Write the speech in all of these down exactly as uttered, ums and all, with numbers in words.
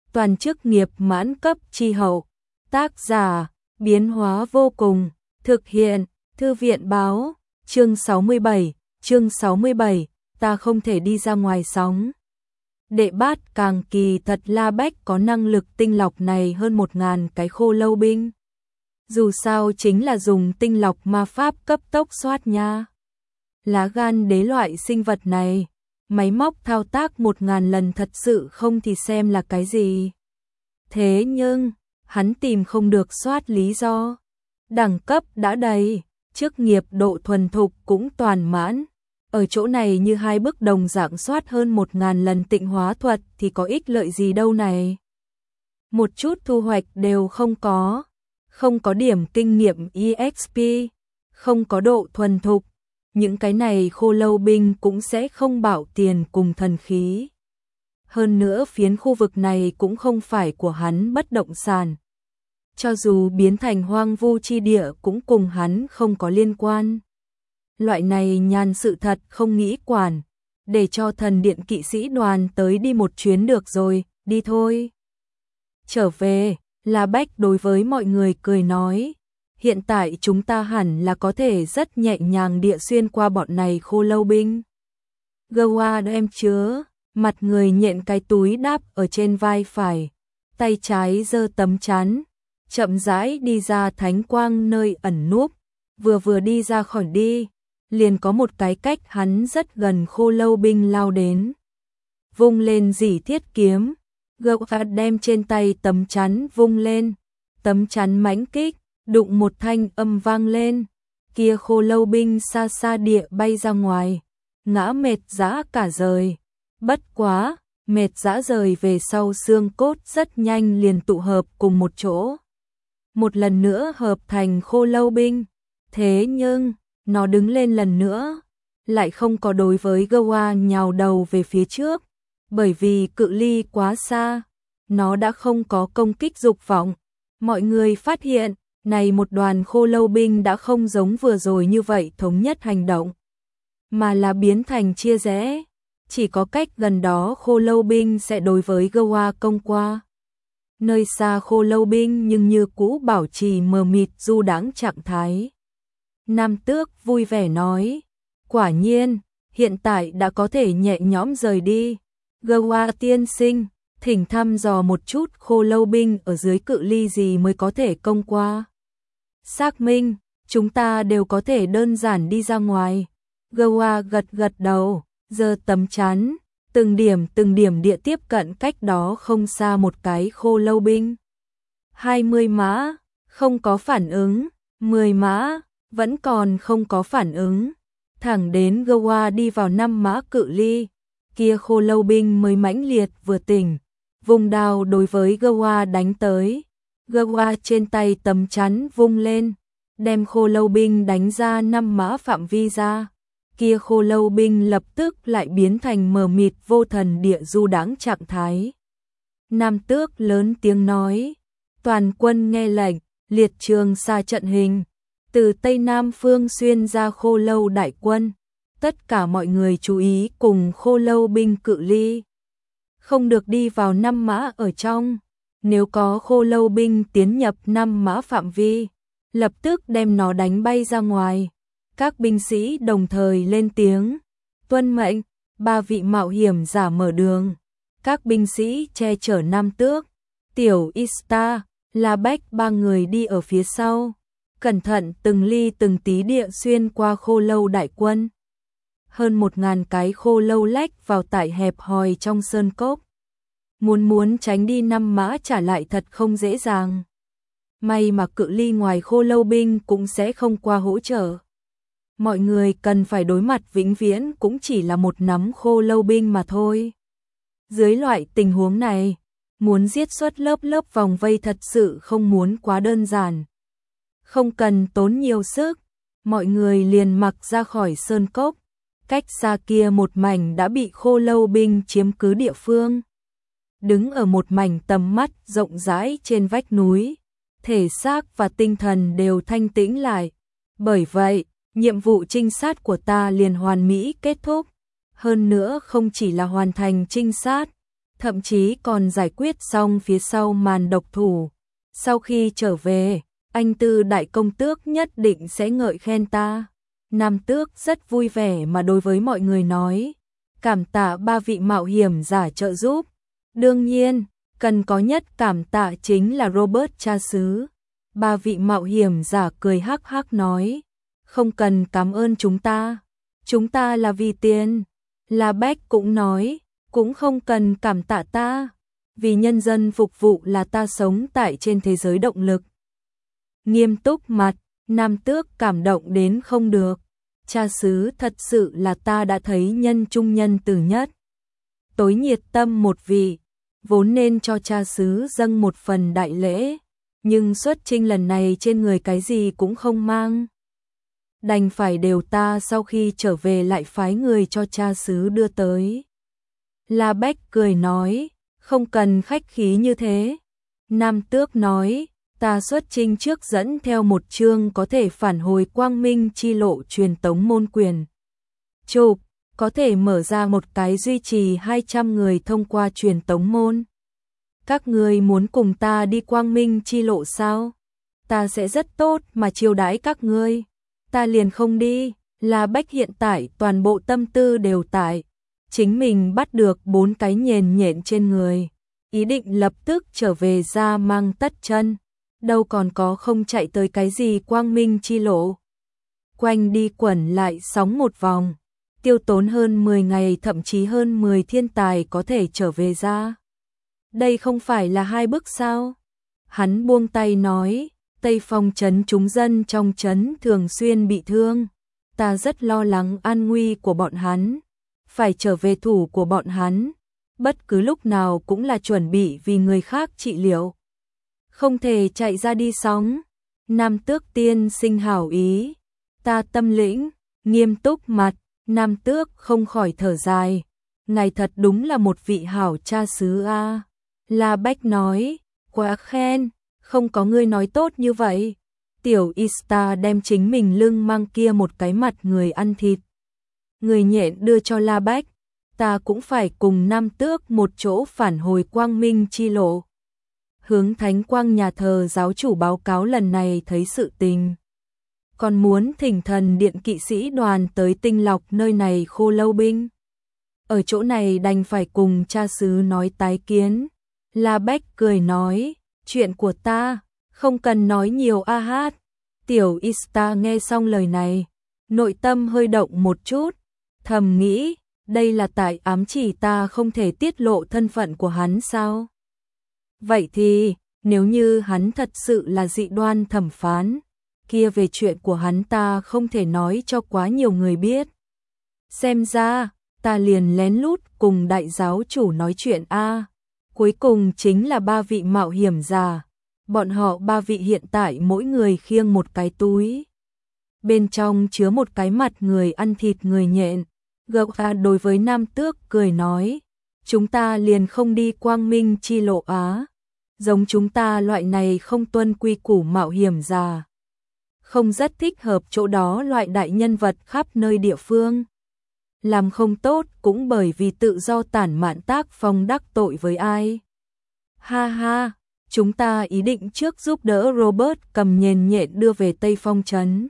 toàn chức nghiệp mãn cấp chi hậu. Tác giả, biến hóa vô cùng, thực hiện, thư viện báo, chương sáu mươi bảy, chương sáu mươi bảy, ta không thể đi ra ngoài sóng. Đệ bát càng kỳ thật La Bách có năng lực tinh lọc này hơn một ngàn cái khô lâu binh. Dù sao chính là dùng tinh lọc ma pháp cấp tốc soát nha. Lá gan đế loại sinh vật này, máy móc thao tác một ngàn lần thật sự không thì xem là cái gì. Thế nhưng, hắn tìm không được soát lý do. Đẳng cấp đã đầy, chức nghiệp độ thuần thục cũng toàn mãn. Ở chỗ này như hai bức đồng dạng soát hơn một ngàn lần tịnh hóa thuật thì có ích lợi gì đâu này. Một chút thu hoạch đều không có. Không có điểm kinh nghiệm e ích pê, không có độ thuần thục. Những cái này khô lâu binh cũng sẽ không bảo tiền cùng thần khí. Hơn nữa phiến khu vực này cũng không phải của hắn bất động sản. Cho dù biến thành hoang vu chi địa cũng cùng hắn không có liên quan. Loại này nhàn sự thật không nghĩ quản, để cho thần điện kỵ sĩ đoàn tới đi một chuyến được rồi, đi thôi. Trở về, La Bách đối với mọi người cười nói, hiện tại chúng ta hẳn là có thể rất nhẹ nhàng địa xuyên qua bọn này khô lâu binh. Goa đem chứa, mặt người nhện cái túi đáp ở trên vai phải, tay trái giơ tấm chắn, chậm rãi đi ra thánh quang nơi ẩn núp, vừa vừa đi ra khỏi đi, liền có một cái cách hắn rất gần khô lâu binh lao đến. Vung lên dỉ thiết kiếm, Goa đem trên tay tấm chắn vung lên, tấm chắn mãnh kích, đụng một thanh âm vang lên, kia khô lâu binh xa xa địa bay ra ngoài, ngã mệt rã cả rời. Bất quá, mệt rã rời về sau xương cốt rất nhanh liền tụ hợp cùng một chỗ. Một lần nữa hợp thành khô lâu binh, thế nhưng, nó đứng lên lần nữa, lại không có đối với Goa nhào đầu về phía trước, bởi vì cự ly quá xa, nó đã không có công kích dục vọng. Mọi người phát hiện, này một đoàn khô lâu binh đã không giống vừa rồi như vậy thống nhất hành động, mà là biến thành chia rẽ, chỉ có cách gần đó khô lâu binh sẽ đối với Goa công qua. Nơi xa khô lâu binh nhưng như cũ bảo trì mờ mịt du đãng trạng thái. Nam Tước vui vẻ nói, quả nhiên, hiện tại đã có thể nhẹ nhõm rời đi. Goa tiên sinh, thỉnh thăm dò một chút khô lâu binh ở dưới cự ly gì mới có thể công qua. Xác minh, chúng ta đều có thể đơn giản đi ra ngoài. Goa gật gật đầu, giơ tấm chắn, từng điểm từng điểm địa tiếp cận cách đó không xa một cái khô lâu binh. hai mươi mã, không có phản ứng, mười mã, vẫn còn không có phản ứng. Thẳng đến Goa đi vào năm mã cự ly, kia khô lâu binh mới mãnh liệt vừa tỉnh, vùng đao đối với Goa đánh tới. Goa trên tay tấm chắn vung lên, đem khô lâu binh đánh ra năm mã phạm vi ra. Kia khô lâu binh lập tức lại biến thành mờ mịt vô thần địa du đãng trạng thái. Nam Tước lớn tiếng nói, toàn quân nghe lệnh, liệt trường xa trận hình, từ Tây Nam phương xuyên ra khô lâu đại quân. Tất cả mọi người chú ý cùng khô lâu binh cự ly, không được đi vào năm mã ở trong. Nếu có khô lâu binh tiến nhập năm mã phạm vi, lập tức đem nó đánh bay ra ngoài. Các binh sĩ đồng thời lên tiếng, tuân mệnh. Ba vị mạo hiểm giả mở đường, các binh sĩ che chở Nam Tước, Tiểu Ista, La Bách ba người đi ở phía sau, cẩn thận từng ly từng tí địa xuyên qua khô lâu đại quân. Hơn một ngàn cái khô lâu lách vào tại hẹp hòi trong sơn cốc. Muốn muốn tránh đi năm mã trả lại thật không dễ dàng. May mà cự ly ngoài khô lâu binh cũng sẽ không qua hỗ trợ. Mọi người cần phải đối mặt vĩnh viễn cũng chỉ là một nắm khô lâu binh mà thôi. Dưới loại tình huống này, muốn giết xuất lớp lớp vòng vây thật sự không muốn quá đơn giản. Không cần tốn nhiều sức, mọi người liền mặc ra khỏi sơn cốc. Cách xa kia một mảnh đã bị khô lâu binh chiếm cứ địa phương. Đứng ở một mảnh tầm mắt rộng rãi trên vách núi, thể xác và tinh thần đều thanh tĩnh lại. Bởi vậy, nhiệm vụ trinh sát của ta liền hoàn mỹ kết thúc. Hơn nữa không chỉ là hoàn thành trinh sát, thậm chí còn giải quyết xong phía sau màn độc thủ. Sau khi trở về, anh Tư đại công tước nhất định sẽ ngợi khen ta. Nam tước rất vui vẻ mà đối với mọi người nói, cảm tạ ba vị mạo hiểm giả trợ giúp. Đương nhiên, cần có nhất cảm tạ chính là Robert cha xứ. Ba vị mạo hiểm giả cười hắc hắc nói, không cần cảm ơn chúng ta, chúng ta là vì tiền. La Bách cũng nói, cũng không cần cảm tạ ta, vì nhân dân phục vụ là ta sống tại trên thế giới động lực. Nghiêm túc mặt, Nam tước cảm động đến không được. Cha xứ thật sự là ta đã thấy nhân trung nhân từ nhất. Tối nhiệt tâm một vị, vốn nên cho cha xứ dâng một phần đại lễ, nhưng xuất chinh lần này trên người cái gì cũng không mang. Đành phải đều ta sau khi trở về lại phái người cho cha xứ đưa tới. La Bách cười nói, không cần khách khí như thế. Nam tước nói, ta xuất chinh trước dẫn theo một chương có thể phản hồi quang minh chi lộ truyền tống môn quyền. Chụp, có thể mở ra một cái duy trì hai trăm người thông qua truyền tống môn. Các người muốn cùng ta đi quang minh chi lộ sao? Ta sẽ rất tốt mà chiêu đãi các ngươi. Ta liền không đi. La Bách hiện tại toàn bộ tâm tư đều tại chính mình bắt được bốn cái nhền nhện trên người, ý định lập tức trở về ra mang tất chân, đâu còn có không chạy tới cái gì quang minh chi lộ. Quanh đi quẩn lại sóng một vòng, tiêu tốn hơn mười ngày thậm chí hơn mười thiên tài có thể trở về ra. Đây không phải là hai bước sao? Hắn buông tay nói, Tây Phong trấn chúng dân trong trấn thường xuyên bị thương, ta rất lo lắng an nguy của bọn hắn, phải trở về thủ của bọn hắn, bất cứ lúc nào cũng là chuẩn bị vì người khác trị liệu. Không thể chạy ra đi sóng. Nam tước tiên sinh hảo ý, ta tâm lĩnh. Nghiêm túc mặt, Nam tước không khỏi thở dài, ngài thật đúng là một vị hảo cha xứ a. La Bách nói, quá khen, không có ngươi nói tốt như vậy. Tiểu Ista đem chính mình lưng mang kia một cái mặt người ăn thịt. Người nhện đưa cho La Bách, ta cũng phải cùng Nam tước một chỗ phản hồi quang minh chi lộ. Hướng Thánh Quang nhà thờ giáo chủ báo cáo lần này thấy sự tình. Còn muốn thỉnh thần điện kỵ sĩ đoàn tới tinh lọc nơi này khô lâu binh. Ở chỗ này đành phải cùng cha xứ nói tái kiến. La Bách cười nói, chuyện của ta, không cần nói nhiều a hát. Tiểu Ista nghe xong lời này, nội tâm hơi động một chút, thầm nghĩ, đây là tại ám chỉ ta không thể tiết lộ thân phận của hắn sao? Vậy thì, nếu như hắn thật sự là dị đoan thẩm phán, kia về chuyện của hắn ta không thể nói cho quá nhiều người biết. Xem ra, ta liền lén lút cùng đại giáo chủ nói chuyện a. Cuối cùng chính là ba vị mạo hiểm giả. Bọn họ ba vị hiện tại mỗi người khiêng một cái túi. Bên trong chứa một cái mặt người ăn thịt người nhện. Gộc đối với Nam tước cười nói, chúng ta liền không đi quang minh chi lộ á. Giống chúng ta loại này không tuân quy củ mạo hiểm giả, không rất thích hợp chỗ đó loại đại nhân vật khắp nơi địa phương. Làm không tốt cũng bởi vì tự do tản mạn tác phong đắc tội với ai. Ha ha, chúng ta ý định trước giúp đỡ Robert cầm nhền nhện đưa về Tây Phong trấn.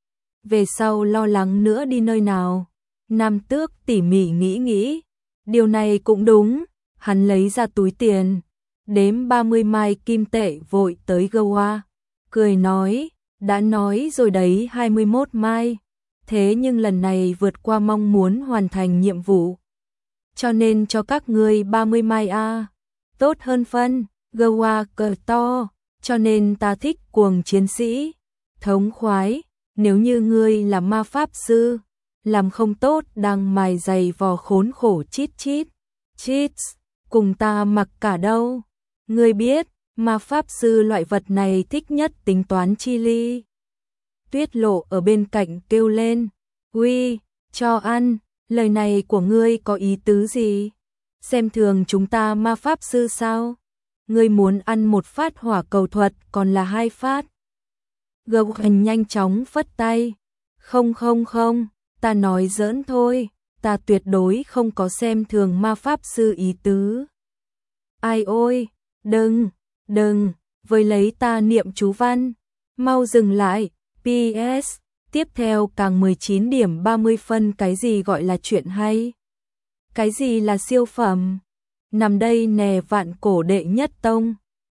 Về sau lo lắng nữa đi nơi nào. Nam tước tỉ mỉ nghĩ nghĩ. Điều này cũng đúng, hắn lấy ra túi tiền, đếm ba mươi mai kim tệ vội tới Goa. Cười nói, đã nói rồi đấy hai mươi mốt mai. Thế nhưng lần này vượt qua mong muốn hoàn thành nhiệm vụ. Cho nên cho các ngươi ba mươi mai a. Tốt hơn phân, Goa cờ to, cho nên ta thích cuồng chiến sĩ. Thống khoái, nếu như ngươi là ma pháp sư, làm không tốt đang mài giày vò khốn khổ chít chít. Chít, cùng ta mặc cả đâu. Ngươi biết, ma pháp sư loại vật này thích nhất tính toán chi ly. Tuyết Lộ ở bên cạnh kêu lên, uy, cho ăn, lời này của ngươi có ý tứ gì? Xem thường chúng ta ma pháp sư sao? Ngươi muốn ăn một phát hỏa cầu thuật còn là hai phát? Gộc Hành nhanh chóng phất tay, không không không, ta nói giỡn thôi, ta tuyệt đối không có xem thường ma pháp sư ý tứ. Ai ôi, đừng, đừng, với lấy ta niệm chú văn. Mau dừng lại, pê ét, tiếp theo càng mười chín điểm ba mươi phân cái gì gọi là chuyện hay? Cái gì là siêu phẩm? Nằm đây nè vạn cổ đệ nhất tông.